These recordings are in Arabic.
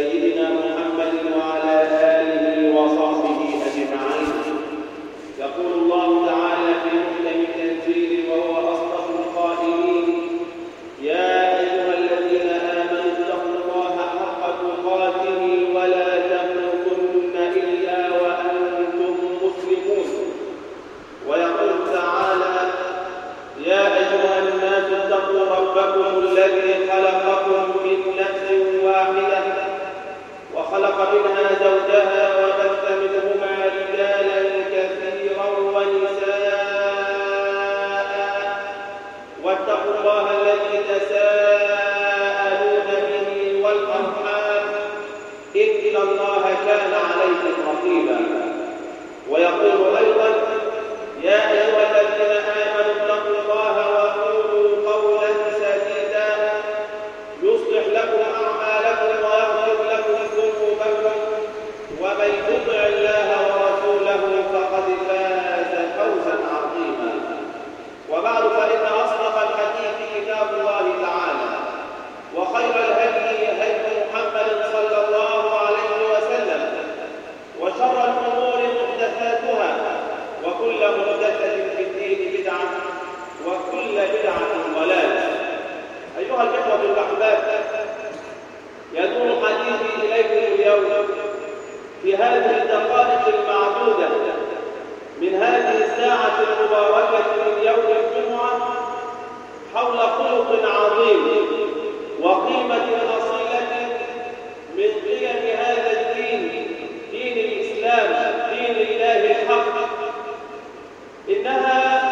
سيدنا محمد وعلى آله وصحبه أجمعين. يقول الله تعالى في محكم تنزيله وهو أصدق القائلين: يا أيها الذين آمنوا اتقوا الله حق تقاته ولا تموتن إلا وأنتم مسلمون. ويقول تعالى: يا أيها الناس اتقوا ربكم الذي خلقكم من نفس واحدة وخلق منها زوجها وبث منهما رجالا كثيرا ونساء، واتقوا الله الذي تساءلون به والأرحام إن الله كان عليكم رقيبا. ويقول أيضا: يا أيها الذين آمنوا اتقوا الله وقولوا قولا سديدا يصلح لكم أعمالكم ويغفر لكم ذنوبكم ومن يطع الله ورسوله فقد فاز فوزا عظيما. وبعد، فإن أصدق الحديث كتاب الله تعالى، وخير الهدي هدي محمد صلى الله عليه وسلم، وشر الأمور محدثاتها، وكل محدثة في الدين بدعة، وكل بدعة ضلالة. أيها الإخوة الأحباب، يدور حديثي إليكم اليوم في هذه الدقائق المعدودة من هذه الساعة المباركة من يوم الجمعة حول خلق عظيم وقيمة أصيلة من قيم هذا الدين، دين الإسلام، دين الله الحق. إنها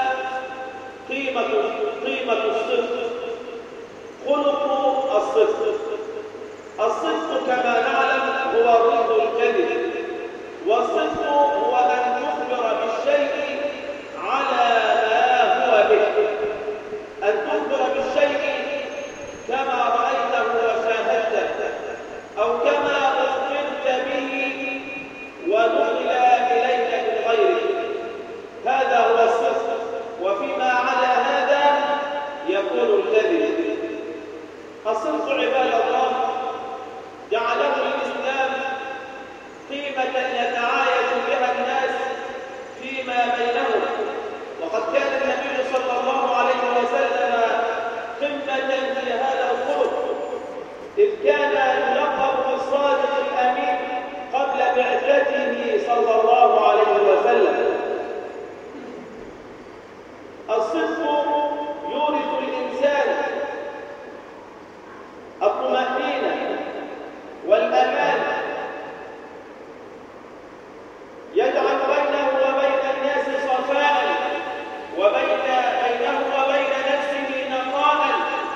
قيمة الصدق، خلق الصدق. الصدق كما نعلم هو ضد الكذب، والصدق هو أن تخبر بالشيء على ما هو به، أن تخبر بالشيء كما رأيته وشاهدته، أو كما أخبرت به ونقل إليك من غيره. هذا هو الصدق، وفيما على هذا يكون الكذب. الصدق عباد الله جعله الإسلام قيمة يتعايش بها الناس فيما بينهم، وقد كان النبي صلى الله عليه وسلم قمة في هذا الخلق، إذ كان يلقب بالصادق الأمين قبل بعثته صلى الله عليه وسلم. الصدق يورث الإنسان الطمأنينة والأمان، يجعل بينه وبين الناس صفاء، بينه وبين نفسه نقاء.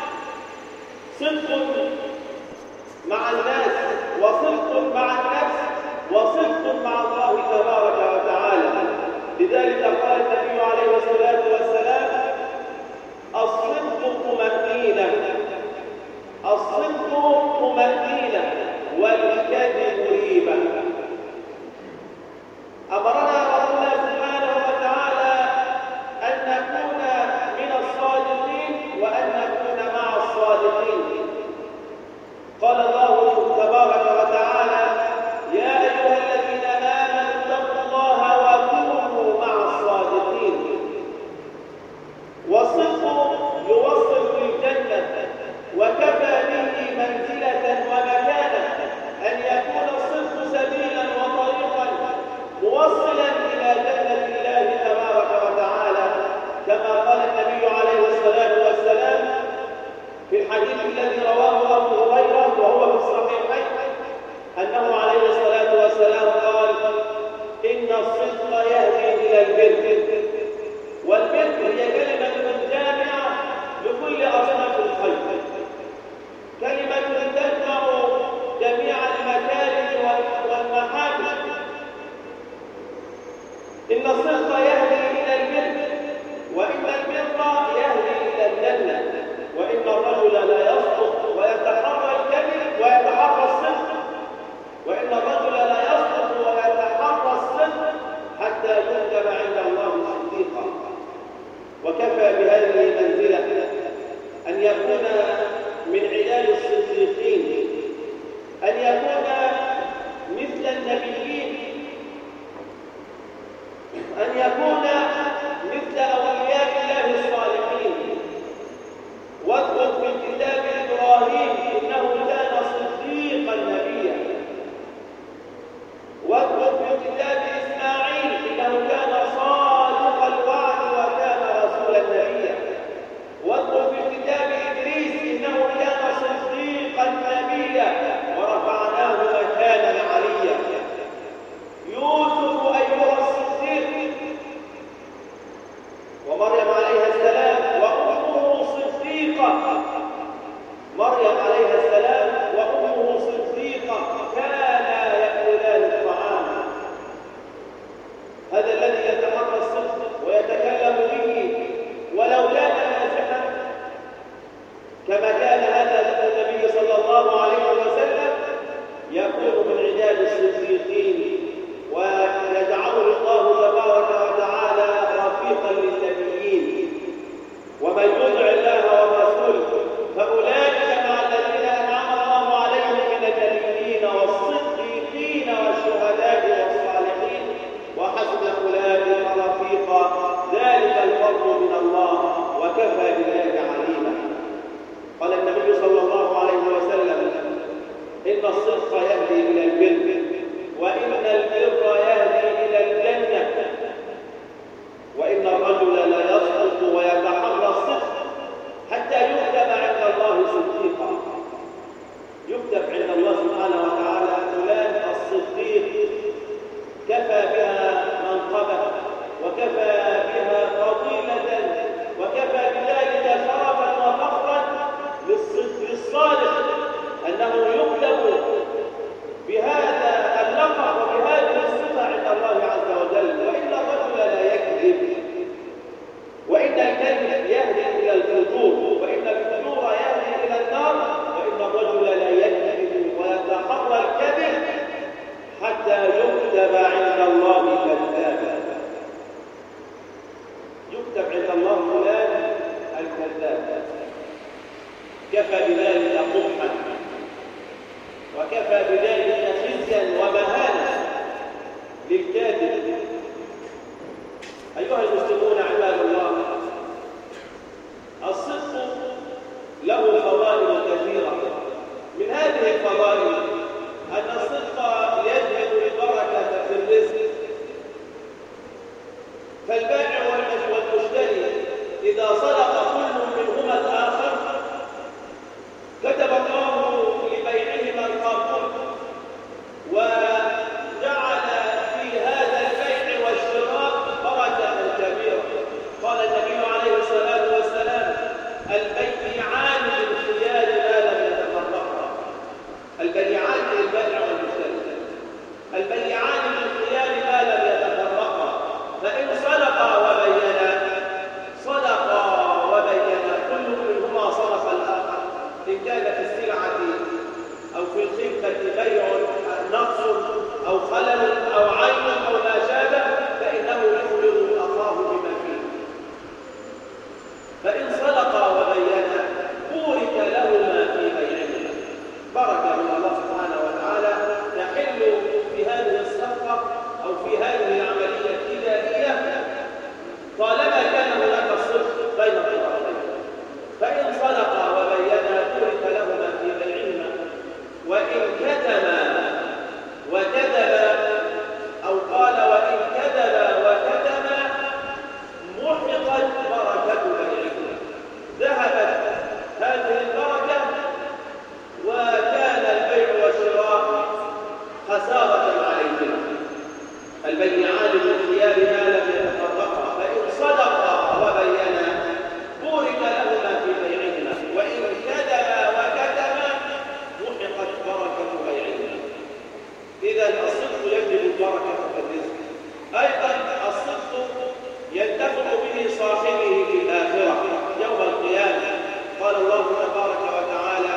صدق مع الناس، وصدق مع النفس، وصدق مع الله تبارك وتعالى. لذلك قال النبي عليه الصلاة والسلام: الصدق طمأنينة، الصدق طمأنينة، والكذب ريبة. أمرنا ربنا سبحانه وتعالى أن نكون من الصادقين وأن نكون مع الصادقين. قال الله تبارك وتعالى: يا أيها الذين آمنوا اتقوا الله وكونوا مع الصادقين. والصدق يوصل للجنة، وكفى به منزلة ومكانة أن يكون الصدق سبيلا وطريقا موصلا إلى جنة الله تبارك وتعالى، كما قال النبي عليه الصلاة والسلام في الحديث الذي رواه أبو هريرة وهو في الصحيحين، أنه عليه الصلاة والسلام قال: إن الصدق يهدي إلى البر. والبر هي كلمة جامعة لكل أصناف الخير، كلمة تجمع جميع المكارم والمحامد. إن الصدق يهدي إلى البر، وإن البر يهدي إلى الجنة، وإن الرجل لا يصدق ويتحرى الكذب ويتحرى الصدق، وإن الرجل لا يصدق ويتحرى الصدق حتى يكتب عند الله صديقا. وكفى مريم عليها السلام وأمه صديقة كانا يأكلان الطعام. هذا الذي يتحرى الصدق ويتكلم به ولو كان ناجحا كما كان هذا النبي صلى الله عليه وسلم يكون من عداد الصديقين ويجعله الله تبارك وتعالى رفيقا للنبيين. ومن يطع الله ورسوله فأولئك مع الذين أنعم الله عليهم من النبيين والصديقين والشهداء والصالحين وحسن أولئك رفيقا ذلك الفضل من الله وكفى بالله عليما. قال النبي صلى الله عليه وسلم إن الصدق يهدي إلى البر وإن البر يهدي إلى الجنة وإن الرجل لا يصدق ويتحرى الصدق حتى يكتب عند الله صديقا. يكتب عند الله سبحانه وتعالى فلان الصديق، كفى بها منقبة وكفى بها فضيلة وكفى بذلك شرفا وفخرا للصالح أنه يكتب بهذا اللقب وبهذه الصفة عند الله عز وجل. وإن الرجل لا يكذب وإن الكذب يهدي إلى الفجور وإن الفجور يهدي إلى النار وإن الرجل لا يكذب ويتحرى الكذب حتى يكتب عند الله كذابا. يكتب عند الله فلان الكذاب. كفى بذلك قبحا وكفى بذلك خزيا ومهانة للكاذب. أيها المسلمون عباد الله، الصدق له فضائل كثيرة. من هذه الفضائل أن الصدق يجلب البركة في الرزق. فالبائع والمشتري إذا صدق كل منهما الآخر كتب الله لبيعهما القبول وجعل في هذا البيع والشراء بركة كبيرة. قال النبي عليه الصلاة والسلام البيعان بالخيار ما لم يتفرقا. البيعان البائع والمشتري البيعان بالخيار ما لم يتفرقا، فإن صدقا وبينا كل منهما صدق الآخر. إن كان في السلعة أو في الخدمة بيع نقص أو خلل أو عيب أو ما شابه فإنه يخبر أخاه بما فيه. فإن صدقا وبينا بورك لهما في بيعهما. بركة من الله سبحانه وتعالى تحل في هذه الصفقة أو في هذه العملية التجارية طالما كان هناك الصدق بين الطرفين. فإن صدقا وبينا بورك لهما في بيعهما وإن كتما وكذبا أو قال وإن كذبا وكتما محقت بركة بيعهما. ذهبت هذه البركة وكان البيع والشراء خسارة عليهما. البيعان بالخيار ما لم يتفرقا، فإن صدقا وبينا بورك لهما في بيعهما وإن كذبا وكتما محقت بركة بيعهما. إذا الصدق يجلب البركة في الرزق. أيضا الصدق ينتفع به صاحبه في الآخرة يوم القيامة. قال الله تبارك وتعالى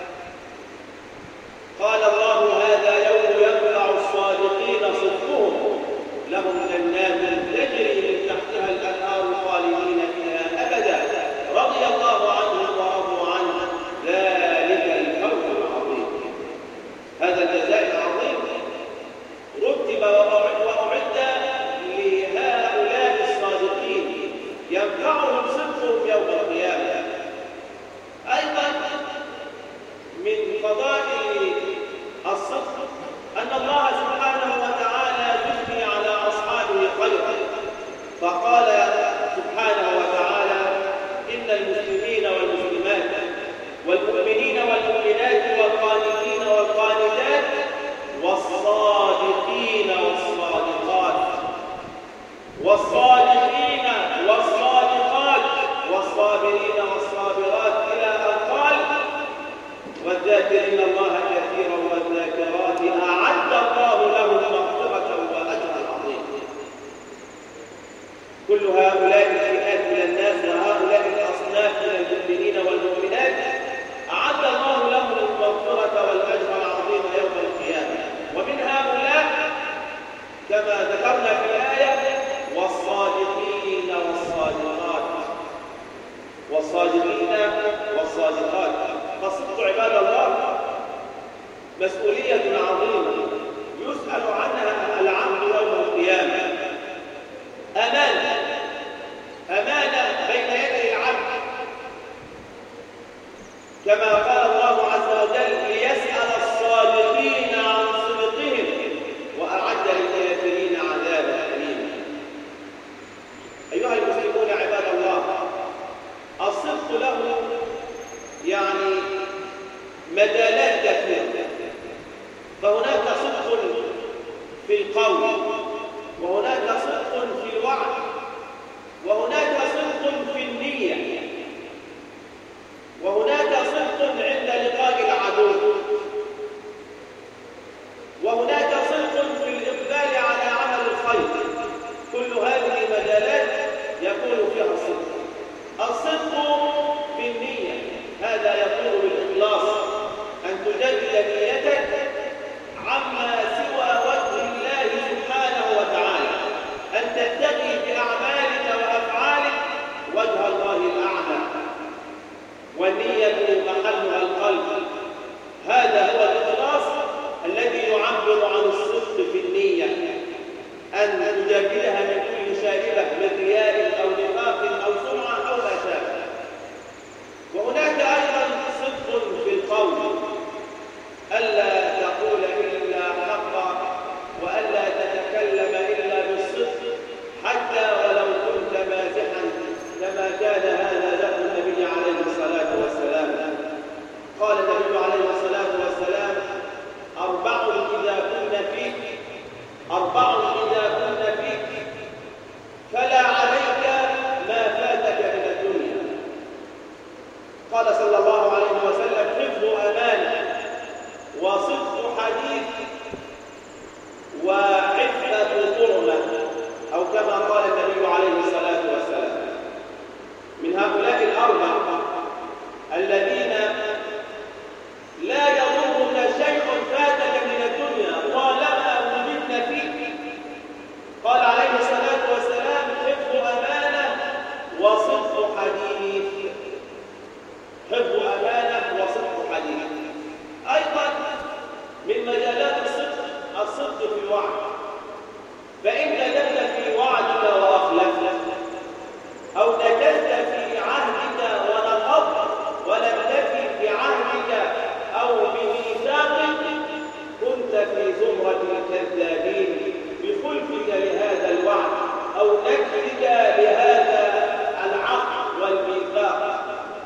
قال الله هذا يوم ينفع الصادقين صدقهم لهم جنات تجري من تحتها الأنهار خالدين فيها أبدا رضي الله عنهم ورضوا عنه ذلك الفوز العظيم. هذا الجزاء العظيم رتب وأعد لهؤلاء الصادقين ينفعهم صدقهم يوم القيامة. أيضا من فضائل الصدق أن الله سبحانه وتعالى يثني على أصحابه خيرا. فقال سبحانه وتعالى إن المسلمين والمسلمات والمؤمنين والمؤمنات والقانتين والقانتات والصادقين والصادقات والصادقين والصادقات والصابرين والصابرات إلى أن قال والذاكرين الله كثيرا والذاكرات أعد الله لهم مغفرة وأجرا عظيما. كل هؤلاء الفئات من الناس وهؤلاء الأصناف من المؤمنين والمؤمنات أعد الله لهم المغفرة والأجر العظيم يوم القيامة. ومن هؤلاء كما ذكرنا في الآية والصادقين والصادقات، والصادقين والصادقات. فالصدق عباد الله مسؤولية عظيمة يسأل عنها العبد يوم القيامة. أمانة بين يدي العبد، كما قال الله عز وجل ليسأل الصادقين عن صدقهم وأعد للكافرين عذابا أليما. أيها المسلمون عباد الله، الصدق له يعني مجالات كثيرة. فهناك صدق في القول، وهناك صدق في الوعد، وهناك صدق في النية، وهناك صدق عند لقاء العدو، وهناك صدق في الإقبال على عمل الخير. كل هذه مجالات يكون فيها الصدق. الصدق في النية، هذا يكون بالإخلاص، أن تجدد نيتك عما سوى وجه الله سبحانه وتعالى، أن تتقي بأعمالك وأفعالك وجه الله الأعلى، والنية محلها القلب. هذا هو الإخلاص الذي يعبر عن الصدق في النية، أن تجددها من كل شائبة من رياء أو نفاق أو سمعة أو ما شابه. وهناك أيضا صدق في القول، ألا تقول إلا حقا وألا تتكلم إلا بالصدق حتى ولو كنت مازحا، كما كان هذا له النبي عليه الصلاة والسلام. قال النبي عليه الصلاة والسلام: أربع إذا كن فيك فلا عليك ما فاتك من الدنيا. قال صلى الله عليه وسلم: حفظ أمانة، وصدق حديث، وعفة طعمة، أو كما قال النبي عليه الصلاة والسلام. من هؤلاء الأربعة الذين لا يضرك شيء فاتك من الدنيا طالما وجدت فيه، قال عليه الصلاة والسلام: حفظ أمانة وصدق حديث. حفظ أمانة وصدق حديث. أيضا من مجالات الصدق في الوعد. فإن كذبت في وعدك وأخلفت، أو نكثت في عهدك ونقضت ولم تفي بعهدك أو بميثاقك، كنت في زمرة الكذابين بخلفك لهذا الوعد أو نكثك لهذا العقد والميثاق.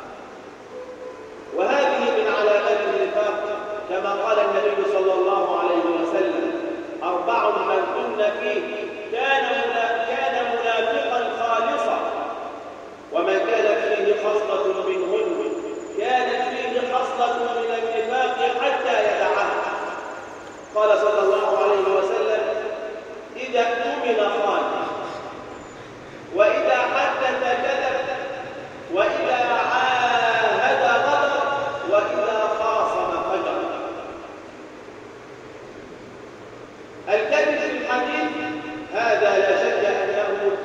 وهذه من علامات النفاق، كما قال النبي صلى الله عليه وسلم: أربع من كن فيه كان منافقا خالصا، ومن كانت فيه خصلة منهن كانت فيه خصلة من النفاق حتى يدعها. قال صلى الله عليه وسلم: إذا اؤتمن خان، وإذا حدث كذب، وإذا عاهد غدر، وإذا خاصم فجر. الكذب في الحديث هذا لا شك أنه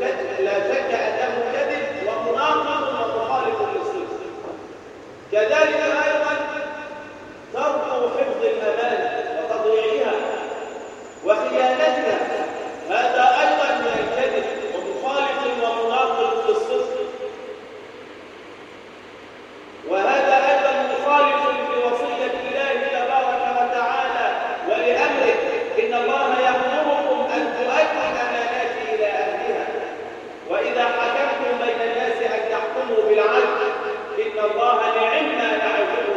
كذب ومناقض ومخالف للصدق. كذلك أيضا ترك حفظ الأمانة وتضييعها وخيانتها، هذا أيضا من الكذب ومخالف ومناقض للصدق. وهذا أيضا مخالف لوصية الله تبارك وتعالى ولأمره: إن الله يأمركم أن تؤدوا الأمانات إلى أهلها، وإذا حكمتم بين الناس أن تحكموا بالعدل، إن الله نعم ما يعظكم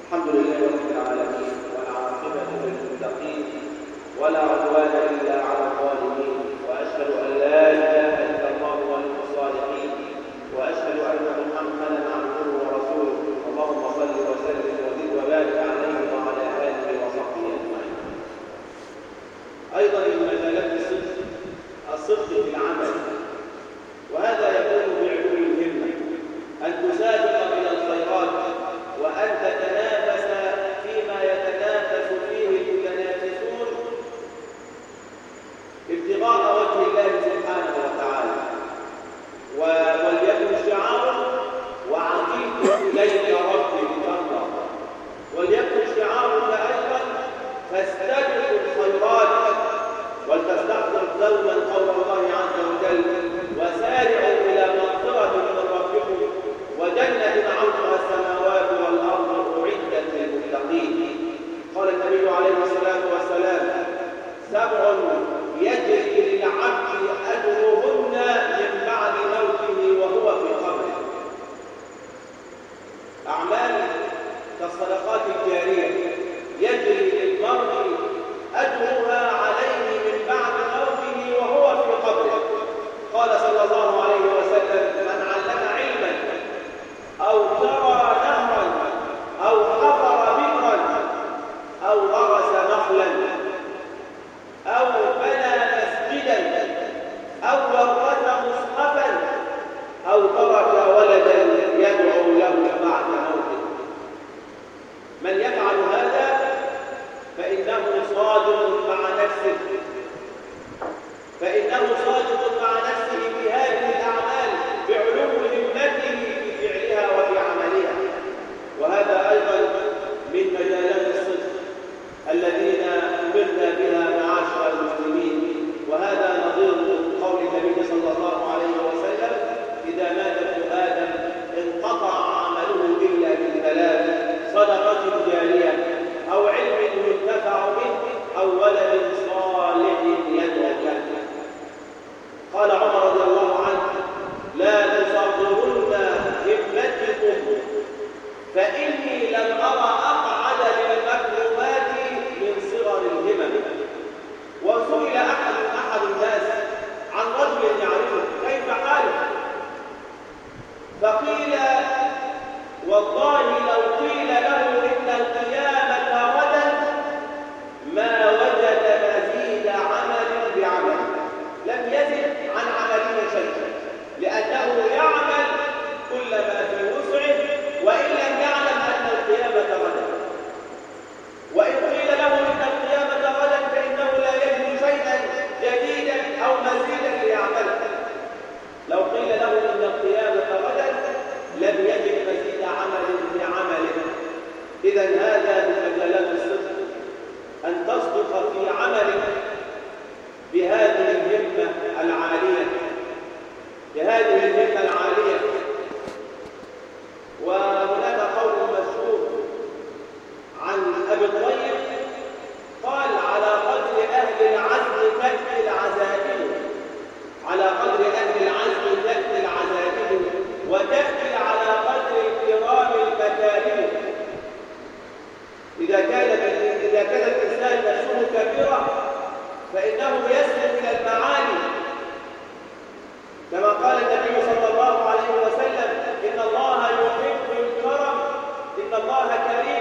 الحمد لله رب العالمين، والعاقبة للمتقين، ولا عدوان إلا على الظالمين، وأشهد أن لا إله إلا الله ولي الصالحين، وأشهد أن محمدا عبده ورسوله. اللهم صل وسلم وزد وبارك عليه وعلى آله وصحبه أجمعين. أيضا من مجالات الصدق في العمل، وهذا يكون بعلو الهمة، أن تسابق إلى الخيرات وأن تتنافس فيما يتنافس فيه المتنافسون ابتغاء وجه الله سبحانه وتعالى. وليكن شعاره وعقيد إليك ربي ترضى، وليكن شعارك أيضا فاستبقوا الخيرات، ولتستحضر دوما قول الله عز وجل: وسارعوا إلى مغفرة من ربكم وجنة عرضها السماوات والأرض أعدت للمتقين. قال النبي عليه الصلاة والسلام: 7 يجري للعبد أجرهن من بعد موته وهو في قبره. أعمال كالصدقات الجارية يجري للمرء أجرها عليه من بعد موته وهو في قبره. قال صلى الله عليه وسلم: من علم علما أو جرى نهرا أو حفر بئرا أو غرس نخلا أو بنى مسجدا أو ورث مصحفا أو ترك ولدا يدعو له بعد موته. من يفعل هذا فإنه صادق مع نفسه، في هذه الأعمال بعلو همته في فعلها وفي عملها. وهذا أيضا من مجالات الصدق الذين أمرنا بها معاشر المسلمين، وهذا نظير قول النبي صلى الله عليه وسلم: إذا مات ابن آدم انقطع عمله إلا ب3: صدقة جارية أو علم ينتفع به أو ولد صالح يدعو له. قال عمر رضي الله عنه: لا تصغرن همتكم فإني لم أرى أقعد للمكرمات من صغر الهمم. وسئل أحد الناس عن رجل يعرفه كيف حاله، فقيل: والله لو قيل له إن القيامة غدا ما وجد مزيد عمل بعمل، لم يزد عن عمله شيئا، لأنه يعمل كل ما في وسعه وإن لم يعلم أن القيامة غدا. وإن قيل له إن القيامة غدا فإنه لا يجد شيئا جديدا أو مزيدا ليعمله. لو قيل له إن القيامة غدا لم يجد مزيد عمل بعمله. إذن هذا من مجالات الصدق، أن تصدق في عملك بهذه الهمة العالية، وهناك قول مشهور عن أبي الطيب قال: على قدر أهل العزم تأتي العزائم، وتأتي على قدر الكرام المكارم. إذا كان الإنسان نفسه كبيرة فإنه يسلك إلى المعالي، كما قال النبي صلى الله عليه وسلم: إن الله يحب الكرم، إن الله كريم